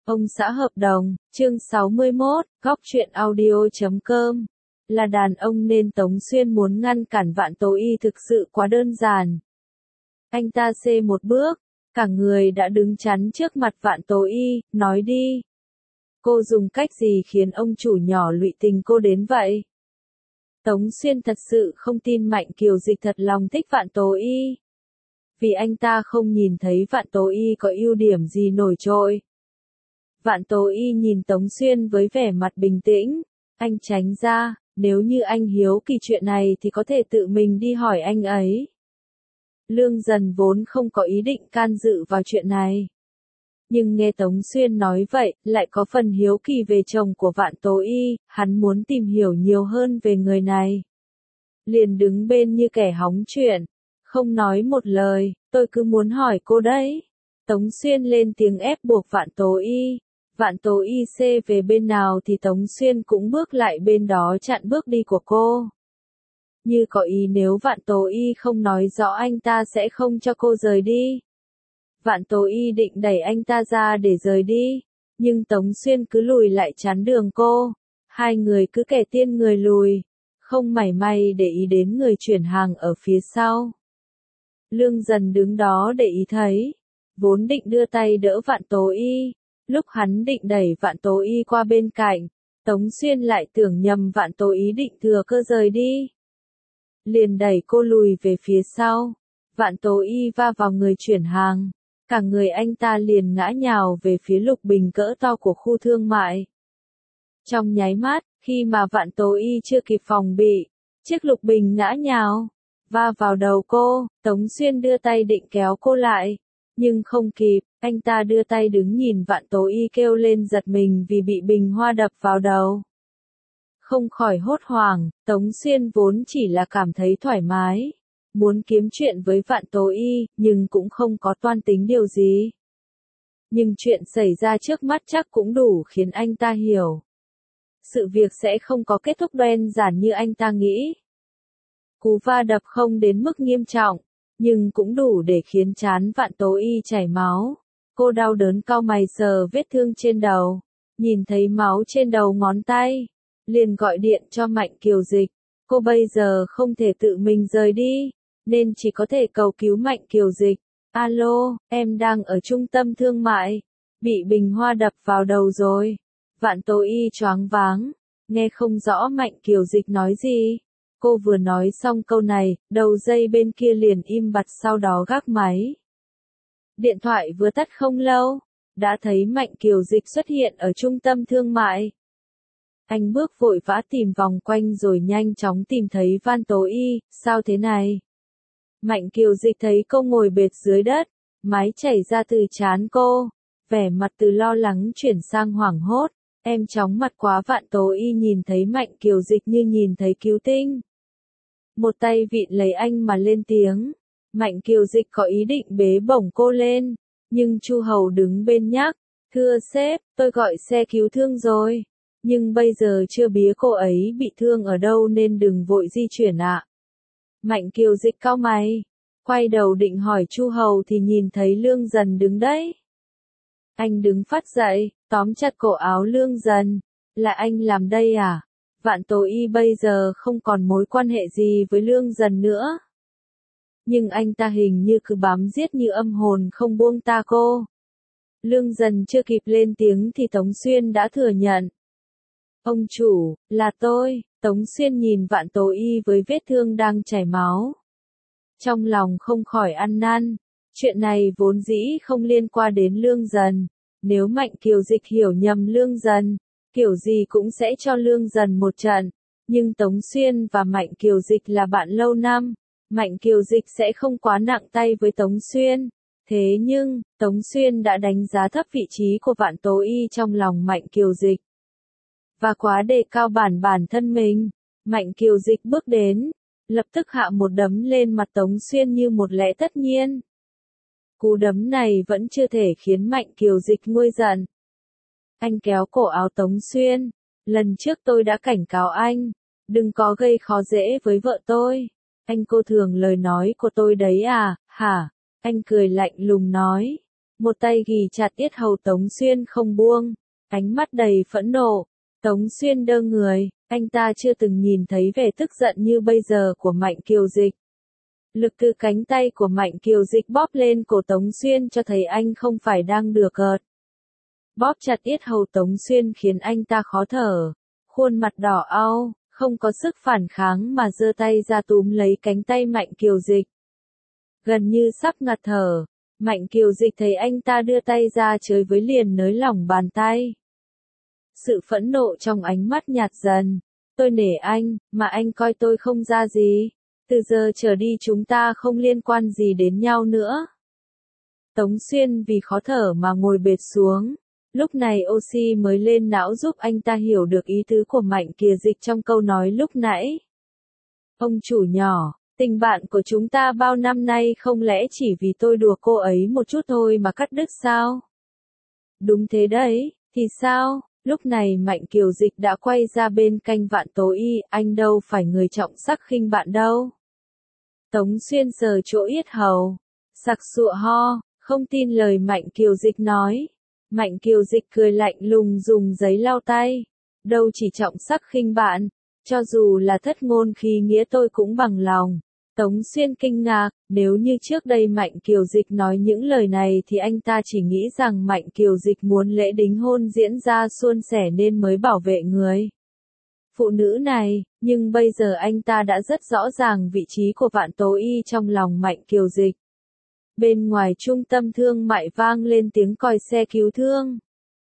Ông xã hợp đồng, chương 61, góc truyện audio.com. Là đàn ông nên Tống Xuyên muốn ngăn cản Vạn Tố Y thực sự quá đơn giản. Anh ta xê một bước, cả người đã đứng chắn trước mặt Vạn Tố Y, nói đi. Cô dùng cách gì khiến ông chủ nhỏ lụy tình cô đến vậy? Tống Xuyên thật sự không tin Mạnh Kiều Dịch thật lòng thích Vạn Tố Y. Vì anh ta không nhìn thấy Vạn Tố Y có ưu điểm gì nổi trội. Vạn Tố Y nhìn Tống Xuyên với vẻ mặt bình tĩnh, anh tránh ra, nếu như anh hiếu kỳ chuyện này thì có thể tự mình đi hỏi anh ấy. Lương Dần vốn không có ý định can dự vào chuyện này. Nhưng nghe Tống Xuyên nói vậy, lại có phần hiếu kỳ về chồng của Vạn Tố Y, hắn muốn tìm hiểu nhiều hơn về người này. Liền đứng bên như kẻ hóng chuyện, không nói một lời, tôi cứ muốn hỏi cô đấy. Tống Xuyên lên tiếng ép buộc Vạn Tố Y. Vạn Tố Y xê về bên nào thì Tống Xuyên cũng bước lại bên đó chặn bước đi của cô. Như có ý nếu Vạn Tố Y không nói rõ anh ta sẽ không cho cô rời đi. Vạn Tố Y định đẩy anh ta ra để rời đi, nhưng Tống Xuyên cứ lùi lại chắn đường cô. Hai người cứ kẻ tiên người lùi, không mảy may để ý đến người chuyển hàng ở phía sau. Lương Dần đứng đó để ý thấy, vốn định đưa tay đỡ Vạn Tố Y. Lúc hắn định đẩy Vạn Tố Y qua bên cạnh, Tống Xuyên lại tưởng nhầm Vạn Tố Y định thừa cơ rời đi. Liền đẩy cô lùi về phía sau, Vạn Tố Y va vào người chuyển hàng, cả người anh ta liền ngã nhào về phía lục bình cỡ to của khu thương mại. Trong nháy mắt, khi mà Vạn Tố Y chưa kịp phòng bị, chiếc lục bình ngã nhào, va vào đầu cô, Tống Xuyên đưa tay định kéo cô lại. Nhưng không kịp, anh ta đưa tay đứng nhìn Vạn Tố Y kêu lên giật mình vì bị bình hoa đập vào đầu. Không khỏi hốt hoảng, Tống Xuyên vốn chỉ là cảm thấy thoải mái, muốn kiếm chuyện với Vạn Tố Y, nhưng cũng không có toan tính điều gì. Nhưng chuyện xảy ra trước mắt chắc cũng đủ khiến anh ta hiểu. Sự việc sẽ không có kết thúc đơn giản như anh ta nghĩ. Cú va đập không đến mức nghiêm trọng, nhưng cũng đủ để khiến trán Vạn Tố Y chảy máu. Cô đau đớn cau mày sờ vết thương trên đầu, nhìn thấy máu trên đầu ngón tay, liền gọi điện cho Mạnh Kiều Dịch. Cô bây giờ không thể tự mình rời đi, nên chỉ có thể cầu cứu Mạnh Kiều Dịch. Alo, em đang ở trung tâm thương mại, bị bình hoa đập vào đầu rồi. Vạn Tố Y choáng váng, nghe không rõ Mạnh Kiều Dịch nói gì. Cô vừa nói xong câu này, đầu dây bên kia liền im bặt sau đó gác máy. Điện thoại vừa tắt không lâu, đã thấy Mạnh Kiều Dịch xuất hiện ở trung tâm thương mại. Anh bước vội vã tìm vòng quanh rồi nhanh chóng tìm thấy Vạn Tố Y, sao thế này? Mạnh Kiều Dịch thấy cô ngồi bệt dưới đất, mái chảy ra từ trán cô, vẻ mặt từ lo lắng chuyển sang hoảng hốt. Em chóng mặt quá. Vạn Tố Y nhìn thấy Mạnh Kiều Dịch như nhìn thấy cứu tinh. Một tay vịn lấy anh mà lên tiếng. Mạnh Kiều Dịch có ý định bế bổng cô lên, nhưng Chu Hầu đứng bên nhắc, thưa sếp, tôi gọi xe cứu thương rồi, nhưng bây giờ chưa biết cô ấy bị thương ở đâu nên đừng vội di chuyển ạ. Mạnh Kiều Dịch cau mày, quay đầu định hỏi Chu Hầu thì nhìn thấy Lương Dần đứng đấy. Anh đứng phắt dậy, tóm chặt cổ áo Lương Dần, là anh làm đây à? Vạn Tố Y bây giờ không còn mối quan hệ gì với Lương Dần nữa. Nhưng anh ta hình như cứ bám giết như âm hồn không buông tha cô. Lương Dần chưa kịp lên tiếng thì Tống Xuyên đã thừa nhận. Ông chủ, là tôi. Tống Xuyên nhìn Vạn Tố Y với vết thương đang chảy máu. Trong lòng không khỏi ăn năn. Chuyện này vốn dĩ không liên quan đến Lương Dần. Nếu Mạnh Kiều Dịch hiểu nhầm Lương Dần, kiểu gì cũng sẽ cho Lương Dần một trận. Nhưng Tống Xuyên và Mạnh Kiều Dịch là bạn lâu năm. Mạnh Kiều Dịch sẽ không quá nặng tay với Tống Xuyên. Thế nhưng, Tống Xuyên đã đánh giá thấp vị trí của Vạn Tố Y trong lòng Mạnh Kiều Dịch. Và quá đề cao bản thân mình. Mạnh Kiều Dịch bước đến, lập tức hạ một đấm lên mặt Tống Xuyên như một lẽ tất nhiên. Cú đấm này vẫn chưa thể khiến Mạnh Kiều Dịch nguôi giận. Anh kéo cổ áo Tống Xuyên. Lần trước tôi đã cảnh cáo anh, đừng có gây khó dễ với vợ tôi. Anh cô thường lời nói của tôi đấy à, hả? Anh cười lạnh lùng nói. một tay ghì chặt yết hầu Tống Xuyên không buông, ánh mắt đầy phẫn nộ. Tống Xuyên đơ người, anh ta chưa từng nhìn thấy vẻ tức giận như bây giờ của Mạnh Kiều Dịch. Lực từ cánh tay của Mạnh Kiều Dịch bóp lên cổ Tống Xuyên cho thấy anh không phải đang đùa cợt. Bóp chặt yết hầu Tống Xuyên khiến anh ta khó thở, khuôn mặt đỏ au, không có sức phản kháng mà giơ tay ra túm lấy cánh tay Mạnh Kiều Dịch. Gần như sắp ngạt thở, Mạnh Kiều Dịch thấy anh ta đưa tay ra chơi với liền nới lỏng bàn tay. Sự phẫn nộ trong ánh mắt nhạt dần. Tôi nể anh, mà anh coi tôi không ra gì. Từ giờ trở đi chúng ta không liên quan gì đến nhau nữa. Tống Xuyên vì khó thở mà ngồi bệt xuống. Lúc này oxy mới lên não giúp anh ta hiểu được ý tứ của Mạnh Kiều Dịch trong câu nói lúc nãy. Ông chủ nhỏ, tình bạn của chúng ta bao năm nay không lẽ chỉ vì tôi đùa cô ấy một chút thôi mà cắt đứt sao? Đúng thế đấy, thì sao? Lúc này Mạnh Kiều Dịch đã quay ra bên cạnh Vạn Tố Y, anh đâu phải người trọng sắc khinh bạn đâu. Tống Xuyên sờ chỗ yết hầu, sặc sụa ho, không tin lời Mạnh Kiều Dịch nói. Mạnh Kiều Dịch cười lạnh lùng dùng giấy lau tay. Đâu chỉ trọng sắc khinh bạn, cho dù là thất ngôn khí nghĩa tôi cũng bằng lòng. Tống Xuyên kinh ngạc, nếu như trước đây Mạnh Kiều Dịch nói những lời này thì anh ta chỉ nghĩ rằng Mạnh Kiều Dịch muốn lễ đính hôn diễn ra suôn sẻ nên mới bảo vệ người phụ nữ này, nhưng bây giờ anh ta đã rất rõ ràng vị trí của Vạn Tố Y trong lòng Mạnh Kiều Dịch. Bên ngoài trung tâm thương mại vang lên tiếng còi xe cứu thương.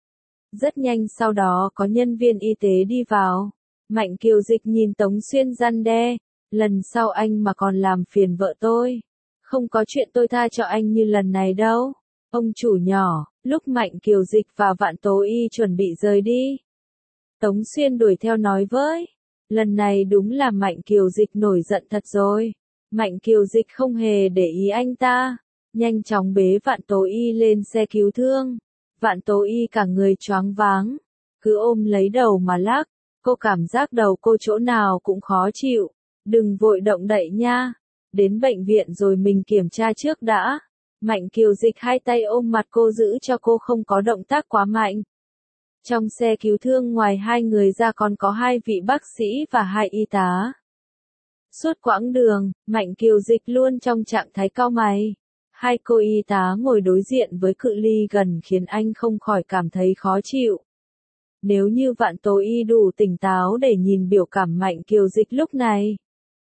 Rất nhanh sau đó có nhân viên y tế đi vào. Mạnh Kiều Dịch nhìn Tống Xuyên răn đe. Lần sau anh mà còn làm phiền vợ tôi. Không có chuyện tôi tha cho anh như lần này đâu. Ông chủ nhỏ, lúc Mạnh Kiều Dịch và Vạn Tố Y chuẩn bị rời đi. Tống Xuyên đuổi theo nói với. Lần này đúng là Mạnh Kiều Dịch nổi giận thật rồi. Mạnh Kiều Dịch không hề để ý anh ta. Nhanh chóng bế Vạn Tố Y lên xe cứu thương. Vạn Tố Y cả người choáng váng. Cứ ôm lấy đầu mà lắc. Cô cảm giác đầu cô chỗ nào cũng khó chịu. Đừng vội động đậy nha. Đến bệnh viện rồi mình kiểm tra trước đã. Mạnh Kiều Dịch hai tay ôm mặt cô giữ cho cô không có động tác quá mạnh. Trong xe cứu thương ngoài hai người ra còn có hai vị bác sĩ và hai y tá. Suốt quãng đường, Mạnh Kiều Dịch luôn trong trạng thái cau mày. Hai cô y tá ngồi đối diện với cự ly gần khiến anh không khỏi cảm thấy khó chịu. Nếu như Vạn Tố Y đủ tỉnh táo để nhìn biểu cảm Mạnh Kiều Dịch lúc này,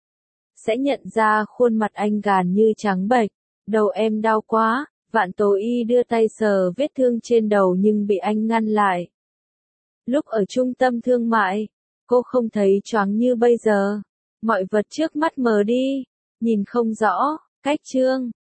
sẽ nhận ra khuôn mặt anh gàn như trắng bệch. Đầu em đau quá. Vạn Tố Y đưa tay sờ vết thương trên đầu nhưng bị anh ngăn lại. Lúc ở trung tâm thương mại, cô không thấy choáng như bây giờ. Mọi vật trước mắt mờ đi, nhìn không rõ. Cách chương